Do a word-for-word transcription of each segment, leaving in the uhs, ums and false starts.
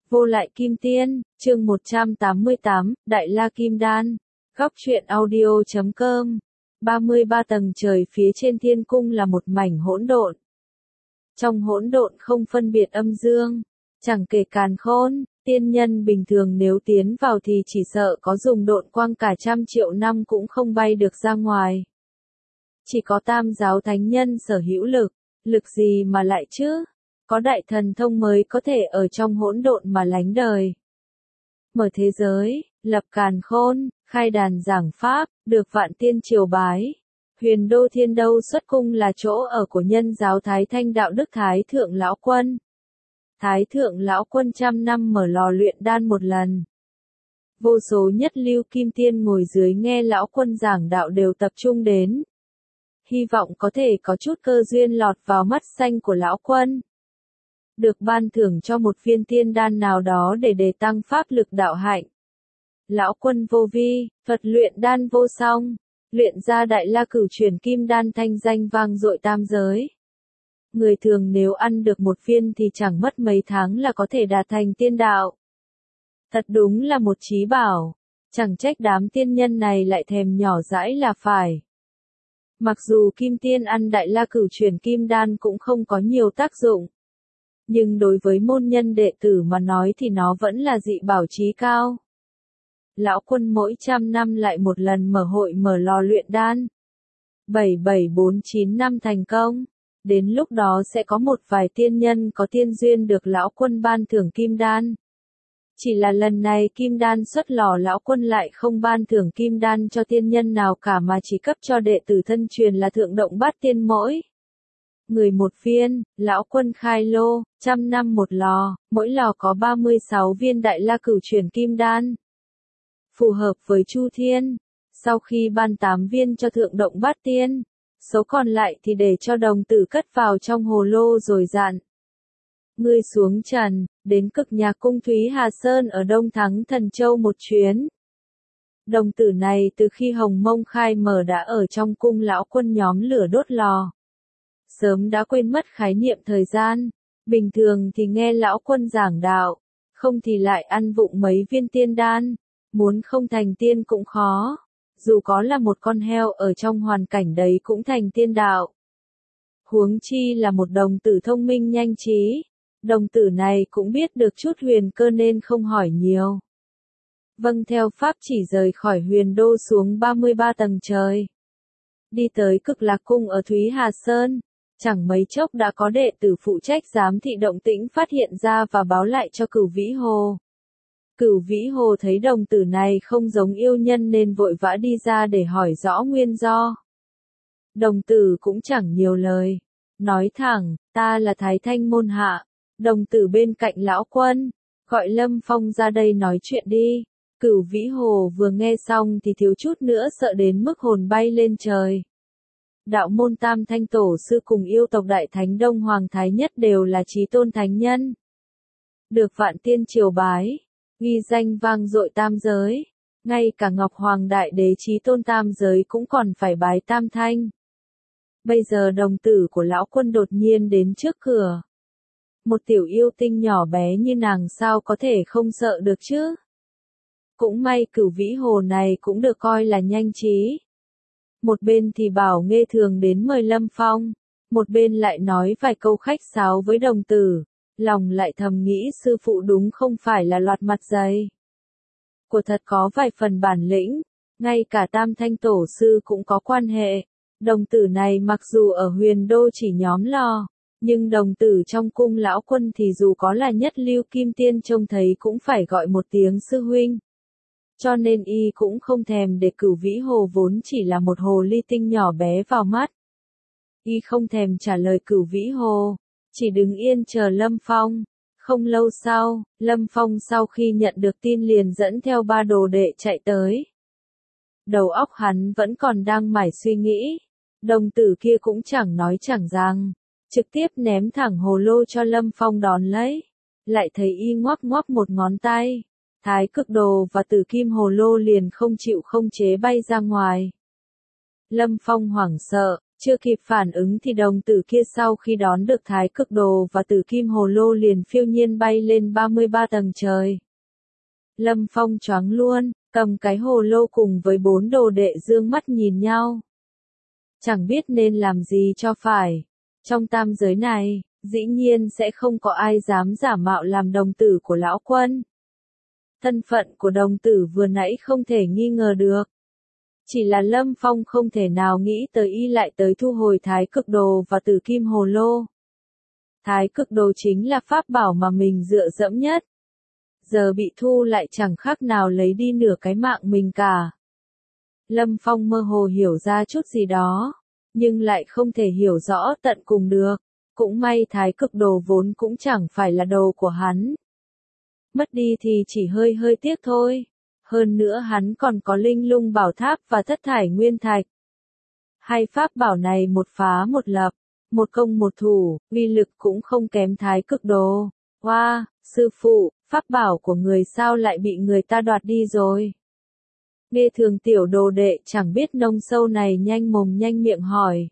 Vô lại kim tiên, chương một trăm tám mươi tám, Đại La Kim Đan. Góc truyện audio chấm com. ba mươi ba tầng trời phía trên thiên cung là một mảnh hỗn độn. Trong hỗn độn không phân biệt âm dương, chẳng kể càn khôn, tiên nhân bình thường nếu tiến vào thì chỉ sợ có dùng độn quang cả trăm triệu năm cũng không bay được ra ngoài. Chỉ có tam giáo thánh nhân sở hữu lực, lực gì mà lại chứ? Có đại thần thông mới có thể ở trong hỗn độn mà lánh đời. Mở thế giới, lập càn khôn, khai đàn giảng pháp, được vạn tiên triều bái. Huyền đô thiên đâu xuất cung là chỗ ở của nhân giáo Thái Thanh đạo đức Thái Thượng Lão Quân. Thái Thượng Lão Quân trăm năm mở lò luyện đan một lần. Vô số nhất lưu kim tiên ngồi dưới nghe Lão Quân giảng đạo đều tập trung đến. Hy vọng có thể có chút cơ duyên lọt vào mắt xanh của Lão Quân. Được ban thưởng cho một viên tiên đan nào đó để đề tăng pháp lực đạo hạnh. Lão Quân vô vi, Phật luyện đan vô song, luyện ra Đại La Cửu Chuyển Kim Đan thanh danh vang dội tam giới. Người thường nếu ăn được một viên thì chẳng mất mấy tháng là có thể đạt thành tiên đạo. Thật đúng là một trí bảo, chẳng trách đám tiên nhân này lại thèm nhỏ dãi là phải. Mặc dù kim tiên ăn Đại La Cửu Chuyển Kim Đan cũng không có nhiều tác dụng. Nhưng đối với môn nhân đệ tử mà nói thì nó vẫn là dị bảo chí cao. Lão Quân mỗi trăm năm lại một lần mở hội mở lò luyện đan. bảy bảy bốn chín năm thành công. Đến lúc đó sẽ có một vài tiên nhân có tiên duyên được Lão Quân ban thưởng kim đan. Chỉ là lần này kim đan xuất lò Lão Quân lại không ban thưởng kim đan cho tiên nhân nào cả mà chỉ cấp cho đệ tử thân truyền là thượng động bát tiên mỗi. Người một viên, Lão Quân khai lô, trăm năm một lò, mỗi lò có ba mươi sáu viên Đại La Cửu Chuyển Kim Đan. Phù hợp với Chu Thiên, sau khi ban tám viên cho thượng động bát tiên, số còn lại thì để cho đồng tử cất vào trong hồ lô rồi dặn. Ngươi xuống trần, đến cực nhạc cung Thúy Hà Sơn ở Đông Thắng Thần Châu một chuyến. Đồng tử này từ khi Hồng Mông khai mở đã ở trong cung Lão Quân nhóm lửa đốt lò. Sớm đã quên mất khái niệm thời gian, bình thường thì nghe Lão Quân giảng đạo, không thì lại ăn vụng mấy viên tiên đan, muốn không thành tiên cũng khó, dù có là một con heo ở trong hoàn cảnh đấy cũng thành tiên đạo. Huống chi là một đồng tử thông minh nhanh trí, đồng tử này cũng biết được chút huyền cơ nên không hỏi nhiều. Vâng theo pháp chỉ rời khỏi huyền đô xuống ba mươi ba tầng trời. Đi tới Cực Lạc Cung ở Thúy Hà Sơn. Chẳng mấy chốc đã có đệ tử phụ trách giám thị động tĩnh phát hiện ra và báo lại cho Cửu Vĩ Hồ. Cửu Vĩ Hồ thấy đồng tử này không giống yêu nhân nên vội vã đi ra để hỏi rõ nguyên do. Đồng tử cũng chẳng nhiều lời. Nói thẳng, ta là Thái Thanh môn hạ. Đồng tử bên cạnh Lão Quân. Gọi Lâm Phong ra đây nói chuyện đi. Cửu Vĩ Hồ vừa nghe xong thì thiếu chút nữa sợ đến mức hồn bay lên trời. Đạo môn Tam Thanh Tổ sư cùng yêu tộc Đại Thánh Đông Hoàng Thái Nhất đều là chí tôn thánh nhân. Được vạn tiên triều bái, ghi danh vang dội tam giới. Ngay cả Ngọc Hoàng Đại Đế chí tôn tam giới cũng còn phải bái Tam Thanh. Bây giờ đồng tử của Lão Quân đột nhiên đến trước cửa. Một tiểu yêu tinh nhỏ bé như nàng sao có thể không sợ được chứ? Cũng may Cửu Vĩ Hồ này cũng được coi là nhanh trí. Một bên thì bảo nghe thường đến mời Lâm Phong, một bên lại nói vài câu khách sáo với đồng tử, lòng lại thầm nghĩ sư phụ đúng không phải là loạt mặt dày. Của thật có vài phần bản lĩnh, ngay cả Tam Thanh Tổ sư cũng có quan hệ. Đồng tử này mặc dù ở huyền đô chỉ nhóm lò, nhưng đồng tử trong cung Lão Quân thì dù có là nhất lưu kim tiên trông thấy cũng phải gọi một tiếng sư huynh. Cho nên y cũng không thèm để Cửu Vĩ Hồ vốn chỉ là một hồ ly tinh nhỏ bé vào mắt. Y không thèm trả lời Cửu Vĩ Hồ, chỉ đứng yên chờ Lâm Phong. Không lâu sau, Lâm Phong sau khi nhận được tin liền dẫn theo ba đồ đệ chạy tới. Đầu óc hắn vẫn còn đang mải suy nghĩ. Đồng tử kia cũng chẳng nói chẳng rằng, trực tiếp ném thẳng hồ lô cho Lâm Phong đón lấy. Lại thấy y ngoắc ngoắc một ngón tay. Thái Cực Đồ và Tử Kim Hồ Lô liền không chịu không chế bay ra ngoài. Lâm Phong hoảng sợ, Chưa kịp phản ứng thì đồng tử kia sau khi đón được thái cực đồ và tử kim hồ lô liền phiêu nhiên bay lên ba mươi ba tầng trời. Lâm Phong choáng luôn, cầm cái hồ lô cùng với bốn đồ đệ dương mắt nhìn nhau. Chẳng biết nên làm gì cho phải. Trong tam giới này, dĩ nhiên sẽ không có ai dám giả mạo làm đồng tử của lão quân. Thân phận của đồng tử vừa nãy không thể nghi ngờ được. Chỉ là Lâm Phong không thể nào nghĩ tới y lại tới thu hồi thái cực đồ và tử kim hồ lô. Thái cực đồ chính là pháp bảo mà mình dựa dẫm nhất. Giờ bị thu lại chẳng khác nào lấy đi nửa cái mạng mình cả. Lâm Phong mơ hồ hiểu ra chút gì đó, nhưng lại không thể hiểu rõ tận cùng được. Cũng may thái cực đồ vốn cũng chẳng phải là đồ của hắn. Mất đi thì chỉ hơi hơi tiếc thôi. Hơn nữa hắn còn có linh lung bảo tháp và thất thải nguyên thạch. Hai pháp bảo này một phá một lập, một công một thủ, uy lực cũng không kém thái cực đồ. Hoa, wow, sư phụ, pháp bảo của người sao lại bị người ta đoạt đi rồi? Nghe thường tiểu đồ đệ chẳng biết nông sâu này nhanh mồm nhanh miệng hỏi.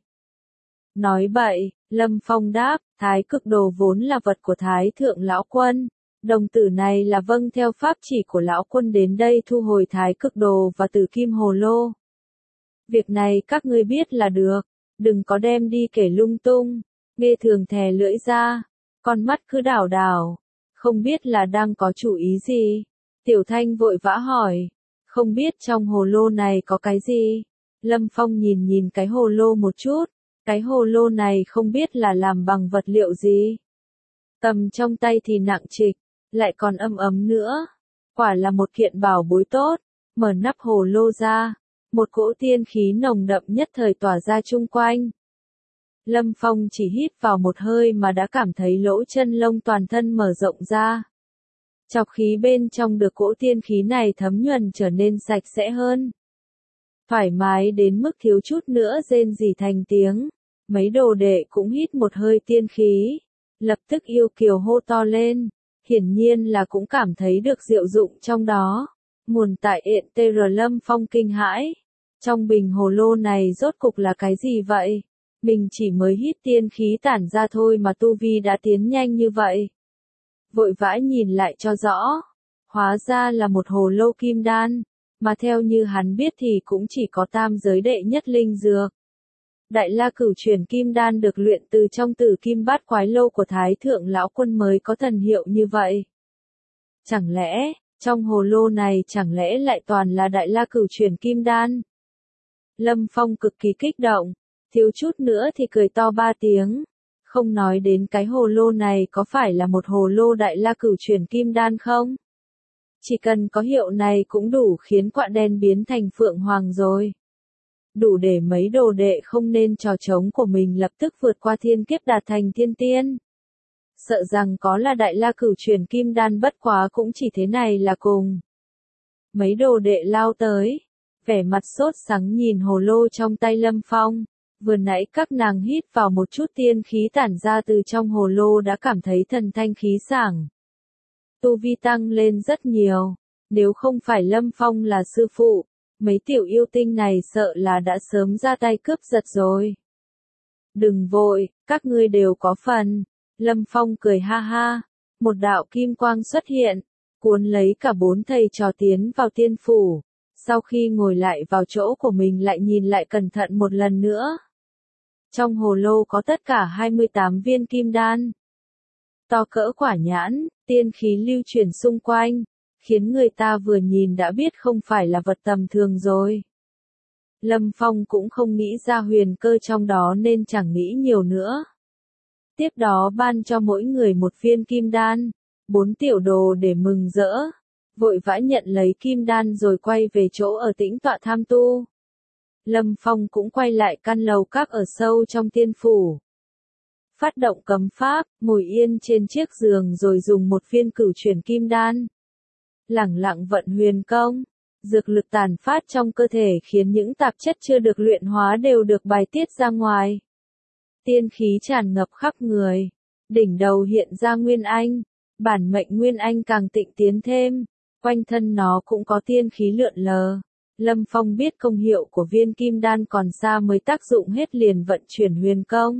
Nói bậy, Lâm Phong đáp, thái cực đồ vốn là vật của thái thượng lão quân. Đồng tử này là vâng theo pháp chỉ của lão quân đến đây thu hồi thái cực đồ và tử kim hồ lô. Việc này các ngươi biết là được, đừng có đem đi kể lung tung. Nghe thường thè lưỡi ra, con mắt cứ đảo đảo, không biết là đang có chủ ý gì. Tiểu Thanh vội vã hỏi, không biết trong hồ lô này có cái gì. Lâm Phong nhìn nhìn cái hồ lô một chút, cái hồ lô này không biết là làm bằng vật liệu gì. Cầm trong tay thì nặng trịch, lại còn âm ấm nữa. Quả là một kiện bảo bối tốt. Mở nắp hồ lô ra, một cỗ tiên khí nồng đậm nhất thời tỏa ra chung quanh. Lâm Phong chỉ hít vào một hơi mà đã cảm thấy lỗ chân lông toàn thân mở rộng ra. Chọc khí bên trong được cỗ tiên khí này thấm nhuần trở nên sạch sẽ hơn. Thoải mái đến mức thiếu chút nữa rên rỉ thành tiếng. Mấy đồ đệ cũng hít một hơi tiên khí. Lập tức yêu kiều hô to lên. Hiển nhiên là cũng cảm thấy được diệu dụng trong đó. Nguồn tại ện tr Lâm Phong kinh hãi. Trong bình hồ lô này rốt cục là cái gì vậy? Mình chỉ mới hít tiên khí tản ra thôi mà tu vi đã tiến nhanh như vậy. Vội vã nhìn lại cho rõ. Hóa ra là một hồ lô kim đan. Mà theo như hắn biết thì cũng chỉ có tam giới đệ nhất linh dược. Đại La Cửu Chuyển Kim Đan được luyện từ trong Tử Kim Bát Quái Lô của Thái Thượng Lão Quân mới có thần hiệu như vậy. Chẳng lẽ, trong hồ lô này chẳng lẽ lại toàn là Đại La Cửu Chuyển Kim Đan? Lâm Phong cực kỳ kích động, thiếu chút nữa thì cười to ba tiếng. Không nói đến cái hồ lô này có phải là một hồ lô Đại La Cửu Chuyển Kim Đan không? Chỉ cần có hiệu này cũng đủ khiến quạ đen biến thành phượng hoàng rồi. Đủ để mấy đồ đệ không nên trò trống của mình lập tức vượt qua thiên kiếp đạt thành thiên tiên. Sợ rằng có là Đại La Cửu Chuyển Kim Đan bất quá cũng chỉ thế này là cùng. Mấy đồ đệ lao tới, vẻ mặt sốt sắng nhìn hồ lô trong tay Lâm Phong. Vừa nãy các nàng hít vào một chút tiên khí tản ra từ trong hồ lô đã cảm thấy thần thanh khí sảng. Tu vi tăng lên rất nhiều, nếu không phải Lâm Phong là sư phụ, mấy tiểu yêu tinh này sợ là đã sớm ra tay cướp giật rồi. Đừng vội, các ngươi đều có phần. Lâm Phong cười ha ha, một đạo kim quang xuất hiện, cuốn lấy cả bốn thầy trò tiến vào tiên phủ. Sau khi ngồi lại vào chỗ của mình lại nhìn lại cẩn thận một lần nữa. Trong hồ lô có tất cả hai mươi tám viên kim đan. To cỡ quả nhãn, tiên khí lưu chuyển xung quanh, khiến người ta vừa nhìn đã biết không phải là vật tầm thường rồi. Lâm Phong cũng không nghĩ ra huyền cơ trong đó nên chẳng nghĩ nhiều nữa. Tiếp đó ban cho mỗi người một viên kim đan, bốn tiểu đồ để mừng rỡ. Vội vã nhận lấy kim đan rồi quay về chỗ ở tĩnh tọa tham tu. Lâm Phong cũng quay lại căn lầu các ở sâu trong tiên phủ. Phát động cấm pháp, ngồi yên trên chiếc giường rồi dùng một viên cửu chuyển kim đan. Lẳng lặng vận huyền công, dược lực tàn phát trong cơ thể khiến những tạp chất chưa được luyện hóa đều được bài tiết ra ngoài. Tiên khí tràn ngập khắp người, đỉnh đầu hiện ra Nguyên Anh, bản mệnh Nguyên Anh càng tịnh tiến thêm, quanh thân nó cũng có tiên khí lượn lờ, Lâm Phong biết công hiệu của viên kim đan còn xa mới tác dụng hết liền vận chuyển huyền công.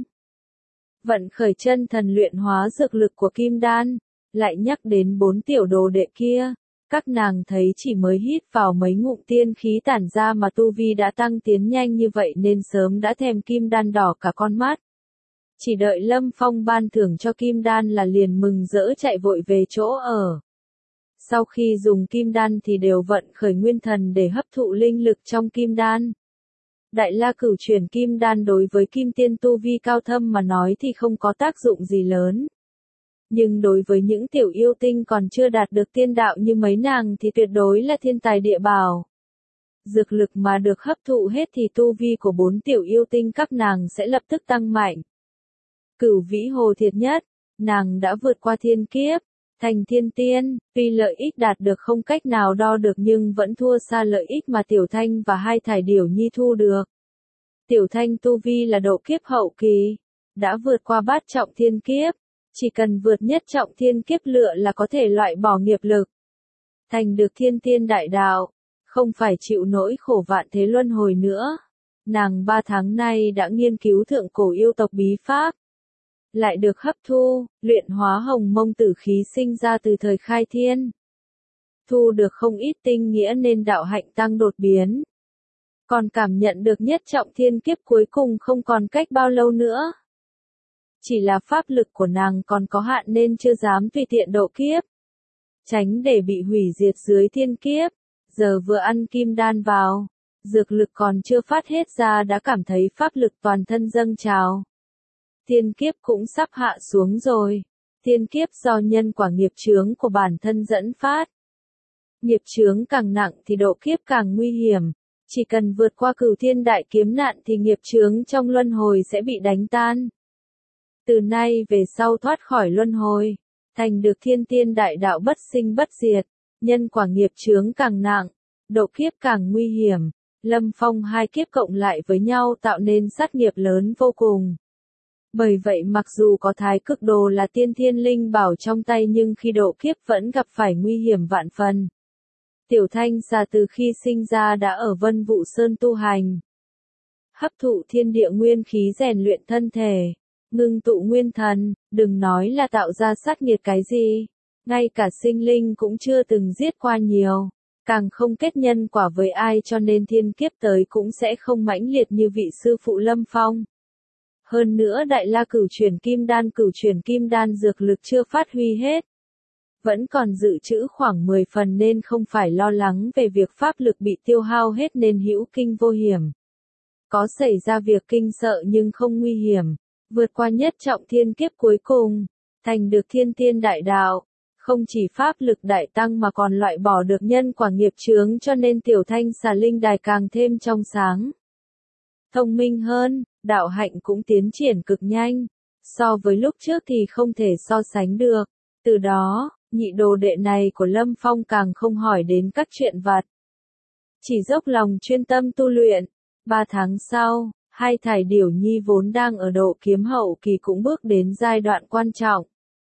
Vận khởi chân thần luyện hóa dược lực của kim đan, lại nhắc đến bốn tiểu đồ đệ kia. Các nàng thấy chỉ mới hít vào mấy ngụm tiên khí tản ra mà tu vi đã tăng tiến nhanh như vậy nên sớm đã thèm kim đan đỏ cả con mắt. Chỉ đợi Lâm Phong ban thưởng cho kim đan là liền mừng rỡ chạy vội về chỗ ở. Sau khi dùng kim đan thì đều vận khởi nguyên thần để hấp thụ linh lực trong kim đan. Đại La Cửu Chuyển kim đan đối với kim tiên tu vi cao thâm mà nói thì không có tác dụng gì lớn. Nhưng đối với những tiểu yêu tinh còn chưa đạt được tiên đạo như mấy nàng thì tuyệt đối là thiên tài địa bảo. Dược lực mà được hấp thụ hết thì tu vi của bốn tiểu yêu tinh các nàng sẽ lập tức tăng mạnh. Cửu Vĩ Hồ Thiệt Nhất, nàng đã vượt qua thiên kiếp, thành thiên tiên, tuy lợi ích đạt được không cách nào đo được nhưng vẫn thua xa lợi ích mà Tiểu Thanh và hai thải điểu nhi thu được. Tiểu Thanh tu vi là độ kiếp hậu kỳ, đã vượt qua bát trọng thiên kiếp, chỉ cần vượt nhất trọng thiên kiếp lựa là có thể loại bỏ nghiệp lực. Thành được thiên tiên đại đạo, không phải chịu nỗi khổ vạn thế luân hồi nữa. Nàng ba tháng nay đã nghiên cứu thượng cổ yêu tộc bí pháp. Lại được hấp thu, luyện hóa hồng mông tử khí sinh ra từ thời khai thiên. Thu được không ít tinh nghĩa nên đạo hạnh tăng đột biến. Còn cảm nhận được nhất trọng thiên kiếp cuối cùng không còn cách bao lâu nữa. Chỉ là pháp lực của nàng còn có hạn nên chưa dám tùy tiện độ kiếp. Tránh để bị hủy diệt dưới thiên kiếp. Giờ vừa ăn kim đan vào, dược lực còn chưa phát hết ra đã cảm thấy pháp lực toàn thân dâng trào. Thiên kiếp cũng sắp hạ xuống rồi. Thiên kiếp do nhân quả nghiệp chướng của bản thân dẫn phát. Nghiệp chướng càng nặng thì độ kiếp càng nguy hiểm. Chỉ cần vượt qua cửu thiên đại kiếm nạn thì nghiệp chướng trong luân hồi sẽ bị đánh tan. Từ nay về sau thoát khỏi luân hồi, thành được thiên tiên đại đạo bất sinh bất diệt. Nhân quả nghiệp chướng càng nặng, độ kiếp càng nguy hiểm. Lâm Phong hai kiếp cộng lại với nhau tạo nên sát nghiệp lớn vô cùng. Bởi vậy mặc dù có thái cực đồ là tiên thiên linh bảo trong tay nhưng khi độ kiếp vẫn gặp phải nguy hiểm vạn phần. Tiểu Thanh xà từ khi sinh ra đã ở Vân Vũ Sơn tu hành. Hấp thụ thiên địa nguyên khí rèn luyện thân thể, ngưng tụ nguyên thần, đừng nói là tạo ra sát nghiệt cái gì. Ngay cả sinh linh cũng chưa từng giết qua nhiều, càng không kết nhân quả với ai cho nên thiên kiếp tới cũng sẽ không mãnh liệt như vị sư phụ Lâm Phong. Hơn nữa Đại La Cửu Chuyển kim đan cửu chuyển kim đan dược lực chưa phát huy hết. Vẫn còn dự trữ khoảng mười phần nên không phải lo lắng về việc pháp lực bị tiêu hao hết nên hữu kinh vô hiểm. Có xảy ra việc kinh sợ nhưng không nguy hiểm, vượt qua nhất trọng thiên kiếp cuối cùng, thành được thiên tiên đại đạo. Không chỉ pháp lực đại tăng mà còn loại bỏ được nhân quả nghiệp chướng cho nên Tiểu Thanh xà linh đài càng thêm trong sáng. Thông minh hơn, đạo hạnh cũng tiến triển cực nhanh. So với lúc trước thì không thể so sánh được. Từ đó, nhị đồ đệ này của Lâm Phong càng không hỏi đến các chuyện vặt. Chỉ dốc lòng chuyên tâm tu luyện. Ba tháng sau, hai thải điểu nhi vốn đang ở độ kiếm hậu kỳ cũng bước đến giai đoạn quan trọng.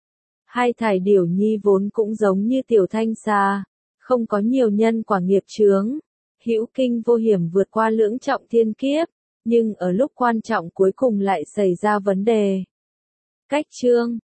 Hai thải điểu nhi vốn cũng giống như Tiểu Thanh xà, không có nhiều nhân quả nghiệp chướng, hữu kinh vô hiểm vượt qua lưỡng trọng thiên kiếp, nhưng ở lúc quan trọng cuối cùng lại xảy ra vấn đề. Cách chương